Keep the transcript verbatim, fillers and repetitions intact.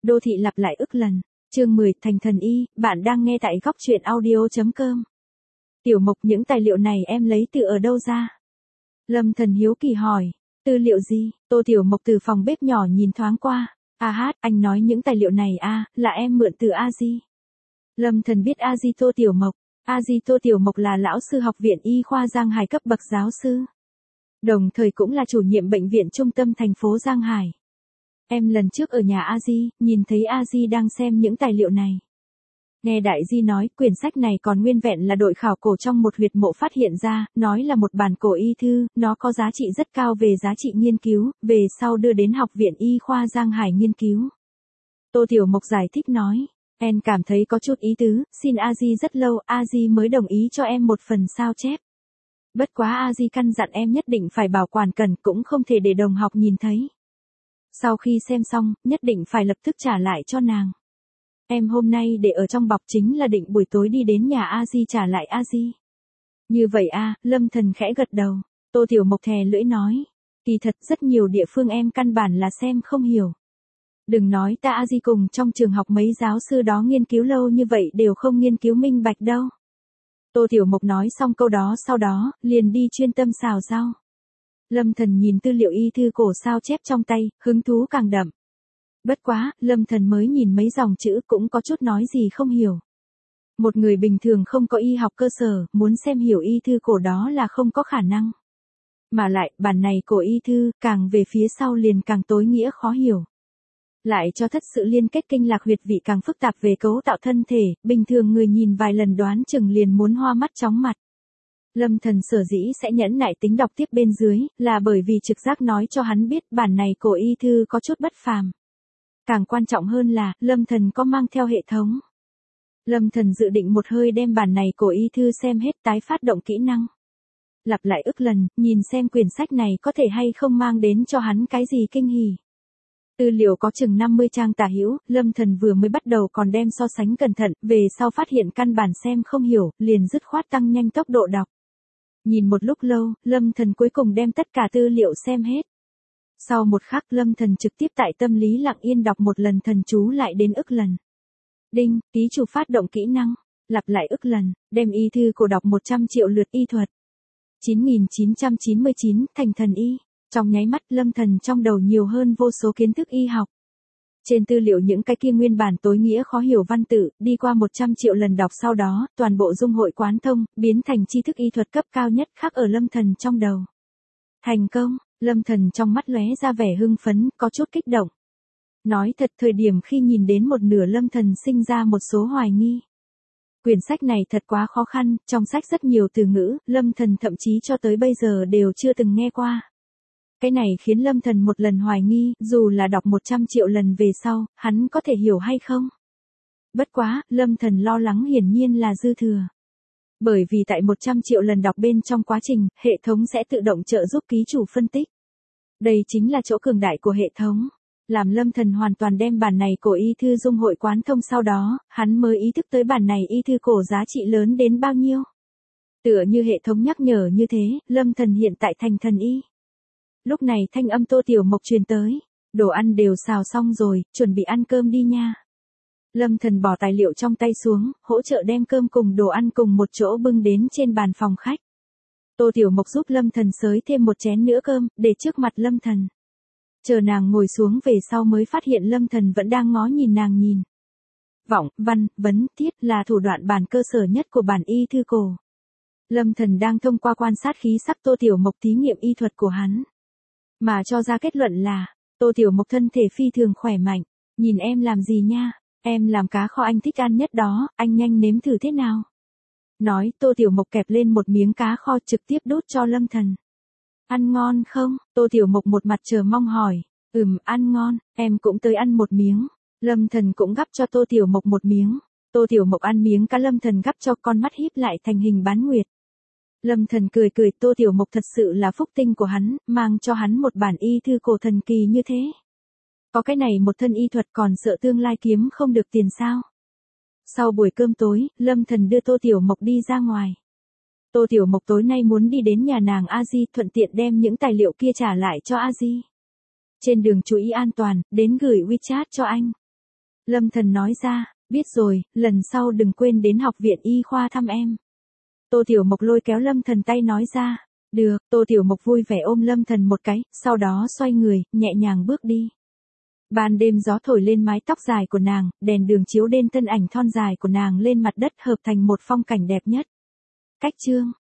Đô thị lặp lại ức lần. Chương mười, Thành Thần Y, bạn đang nghe tại góc truyện audio.com. Tiểu Mộc, những tài liệu này em lấy từ ở đâu ra? Lâm Thần hiếu kỳ hỏi. Tư liệu gì? Tô Tiểu Mộc từ phòng bếp nhỏ nhìn thoáng qua. À hát, anh nói những tài liệu này à, là em mượn từ A Di. Lâm Thần biết A Di Tô Tiểu Mộc. A Di Tô Tiểu Mộc là lão sư học viện y khoa Giang Hải cấp bậc giáo sư. Đồng thời cũng là chủ nhiệm bệnh viện trung tâm thành phố Giang Hải. Em lần trước ở nhà A Di, nhìn thấy A Di đang xem những tài liệu này. Nghe Đại Di nói, quyển sách này còn nguyên vẹn là đội khảo cổ trong một huyệt mộ phát hiện ra, nói là một bản cổ y thư, nó có giá trị rất cao về giá trị nghiên cứu, về sau đưa đến học viện y khoa Giang Hải nghiên cứu. Tô Tiểu Mộc giải thích nói, em cảm thấy có chút ý tứ, xin A Di rất lâu, A Di mới đồng ý cho em một phần sao chép. Bất quá A Di căn dặn em nhất định phải bảo quản cẩn, cũng không thể để đồng học nhìn thấy. Sau khi xem xong, nhất định phải lập tức trả lại cho nàng. Em hôm nay để ở trong bọc chính là định buổi tối đi đến nhà A Di trả lại A Di. Như vậy à, Lâm Thần khẽ gật đầu. Tô Tiểu Mộc thè lưỡi nói. Kỳ thật rất nhiều địa phương em căn bản là xem không hiểu. Đừng nói ta A Di cùng trong trường học mấy giáo sư đó nghiên cứu lâu như vậy đều không nghiên cứu minh bạch đâu. Tô Tiểu Mộc nói xong câu đó sau đó, liền đi chuyên tâm xào rau. Lâm Thần nhìn tư liệu y thư cổ sao chép trong tay, hứng thú càng đậm. Bất quá, Lâm Thần mới nhìn mấy dòng chữ cũng có chút nói gì không hiểu. Một người bình thường không có y học cơ sở, muốn xem hiểu y thư cổ đó là không có khả năng. Mà lại, bản này cổ y thư, càng về phía sau liền càng tối nghĩa khó hiểu. Lại cho thất sự liên kết kinh lạc huyệt vị càng phức tạp về cấu tạo thân thể, bình thường người nhìn vài lần đoán chừng liền muốn hoa mắt chóng mặt. Lâm Thần sở dĩ sẽ nhẫn nại tính đọc tiếp bên dưới, là bởi vì trực giác nói cho hắn biết bản này cổ y thư có chút bất phàm. Càng quan trọng hơn là, Lâm Thần có mang theo hệ thống. Lâm Thần dự định một hơi đem bản này cổ y thư xem hết tái phát động kỹ năng. Lặp lại ức lần, nhìn xem quyển sách này có thể hay không mang đến cho hắn cái gì kinh hỉ. Tư liệu có chừng năm mươi trang tả hữu, Lâm Thần vừa mới bắt đầu còn đem so sánh cẩn thận, về sau phát hiện căn bản xem không hiểu, liền dứt khoát tăng nhanh tốc độ đọc. Nhìn một lúc lâu, Lâm Thần cuối cùng đem tất cả tư liệu xem hết. Sau một khắc Lâm Thần trực tiếp tại tâm lý lặng yên đọc một lần thần chú lại đến ức lần. Đinh, ký chủ phát động kỹ năng, lặp lại ức lần, đem y thư cổ đọc một trăm triệu lượt y thuật. chín nghìn chín trăm chín mươi chín, Thành Thần Y. Trong nháy mắt Lâm Thần trong đầu nhiều hơn vô số kiến thức y học. Trên tư liệu những cái kia nguyên bản tối nghĩa khó hiểu văn tự, đi qua một trăm triệu lần đọc sau đó, toàn bộ dung hội quán thông, biến thành tri thức y thuật cấp cao nhất khắc ở Lâm Thần trong đầu. Thành công, Lâm Thần trong mắt lóe ra vẻ hưng phấn, có chút kích động. Nói thật, thời điểm khi nhìn đến một nửa Lâm Thần sinh ra một số hoài nghi. Quyển sách này thật quá khó khăn, trong sách rất nhiều từ ngữ, Lâm Thần thậm chí cho tới bây giờ đều chưa từng nghe qua. Cái này khiến Lâm Thần một lần hoài nghi, dù là đọc một trăm triệu lần về sau, hắn có thể hiểu hay không? Bất quá, Lâm Thần lo lắng hiển nhiên là dư thừa. Bởi vì tại một trăm triệu lần đọc bên trong quá trình, hệ thống sẽ tự động trợ giúp ký chủ phân tích. Đây chính là chỗ cường đại của hệ thống. Làm Lâm Thần hoàn toàn đem bản này cổ y thư dung hội quán thông sau đó, hắn mới ý thức tới bản này y thư cổ giá trị lớn đến bao nhiêu. Tựa như hệ thống nhắc nhở như thế, Lâm Thần hiện tại thành thần y. Lúc này thanh âm Tô Tiểu Mộc truyền tới. Đồ ăn đều xào xong rồi, chuẩn bị ăn cơm đi nha. Lâm Thần bỏ tài liệu trong tay xuống, hỗ trợ đem cơm cùng đồ ăn cùng một chỗ bưng đến trên bàn phòng khách. Tô Tiểu Mộc giúp Lâm Thần xới thêm một chén nữa cơm, để trước mặt Lâm Thần. Chờ nàng ngồi xuống về sau mới phát hiện Lâm Thần vẫn đang ngó nhìn nàng nhìn. Vọng, văn, vấn, tiết là thủ đoạn bản cơ sở nhất của bản y thư cổ. Lâm Thần đang thông qua quan sát khí sắc Tô Tiểu Mộc thí nghiệm y thuật của hắn. Mà cho ra kết luận là, Tô Tiểu Mộc thân thể phi thường khỏe mạnh. Nhìn em làm gì nha, em làm cá kho anh thích ăn nhất đó, anh nhanh nếm thử thế nào. Nói, Tô Tiểu Mộc kẹp lên một miếng cá kho trực tiếp đút cho Lâm Thần. Ăn ngon không? Tô Tiểu Mộc một mặt chờ mong hỏi. Ừm, ăn ngon, em cũng tới ăn một miếng. Lâm Thần cũng gắp cho Tô Tiểu Mộc một miếng. Tô Tiểu Mộc ăn miếng cá Lâm Thần gắp cho, con mắt híp lại thành hình bán nguyệt. Lâm Thần cười cười, Tô Tiểu Mộc thật sự là phúc tinh của hắn, mang cho hắn một bản y thư cổ thần kỳ như thế. Có cái này một thân y thuật còn sợ tương lai kiếm không được tiền sao? Sau buổi cơm tối, Lâm Thần đưa Tô Tiểu Mộc đi ra ngoài. Tô Tiểu Mộc tối nay muốn đi đến nhà nàng A Di, thuận tiện đem những tài liệu kia trả lại cho A Di. Trên đường chú ý an toàn, đến gửi WeChat cho anh. Lâm Thần nói ra, biết rồi, lần sau đừng quên đến học viện y khoa thăm em. Tô Tiểu Mộc lôi kéo Lâm Thần tay nói ra, được, Tô Tiểu Mộc vui vẻ ôm Lâm Thần một cái, sau đó xoay người, nhẹ nhàng bước đi. Ban đêm gió thổi lên mái tóc dài của nàng, đèn đường chiếu đen thân ảnh thon dài của nàng lên mặt đất hợp thành một phong cảnh đẹp nhất. Cách chương